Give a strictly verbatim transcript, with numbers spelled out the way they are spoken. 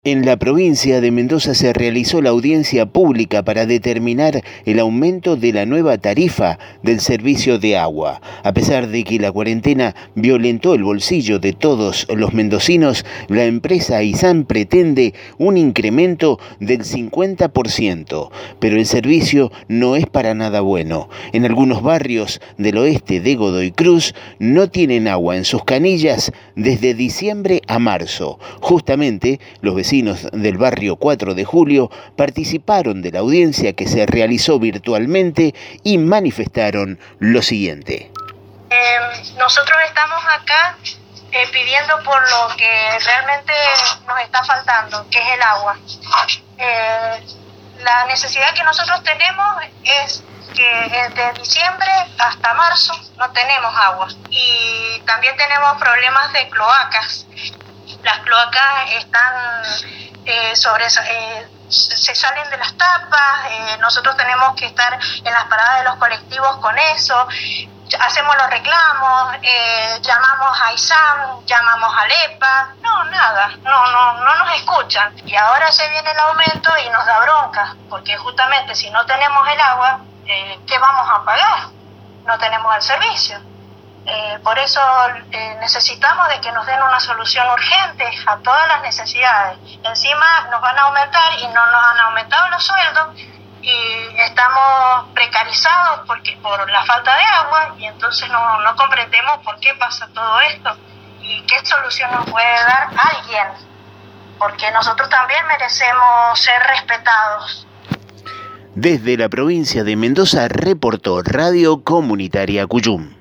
En la provincia de Mendoza se realizó la audiencia pública para determinar el aumento de la nueva tarifa del servicio de agua. A pesar de que la cuarentena violentó el bolsillo de todos los mendocinos, la empresa Aizan pretende un incremento del cincuenta por ciento, pero el servicio no es para nada bueno. En algunos barrios del oeste de Godoy Cruz no tienen agua en sus canillas desde diciembre a marzo. Justamente, los vecinos del barrio cuatro de julio participaron de la audiencia que se realizó virtualmente y manifestaron lo siguiente. Eh, nosotros estamos acá eh, pidiendo por lo que realmente nos está faltando, que es el agua. Eh, la necesidad que nosotros tenemos es que desde diciembre hasta marzo no tenemos agua y también tenemos problemas de cloacas. Las cloacas están eh, sobre eh, se salen de las tapas, eh, nosotros tenemos que estar en las paradas de los colectivos con eso, hacemos los reclamos, eh, llamamos a Aizan, llamamos a LEPA, no, nada, no, no, no nos escuchan. Y ahora se viene el aumento y nos da bronca, porque justamente si no tenemos el agua, eh, ¿qué vamos a pagar? No tenemos el servicio. Eh, por eso eh, necesitamos de que nos den una solución urgente a todas las necesidades. Encima nos van a aumentar y no nos han aumentado los sueldos y estamos precarizados porque por la falta de agua y entonces no, no comprendemos por qué pasa todo esto y qué solución nos puede dar alguien, porque nosotros también merecemos ser respetados. Desde la provincia de Mendoza reportó Radio Comunitaria Cuyum.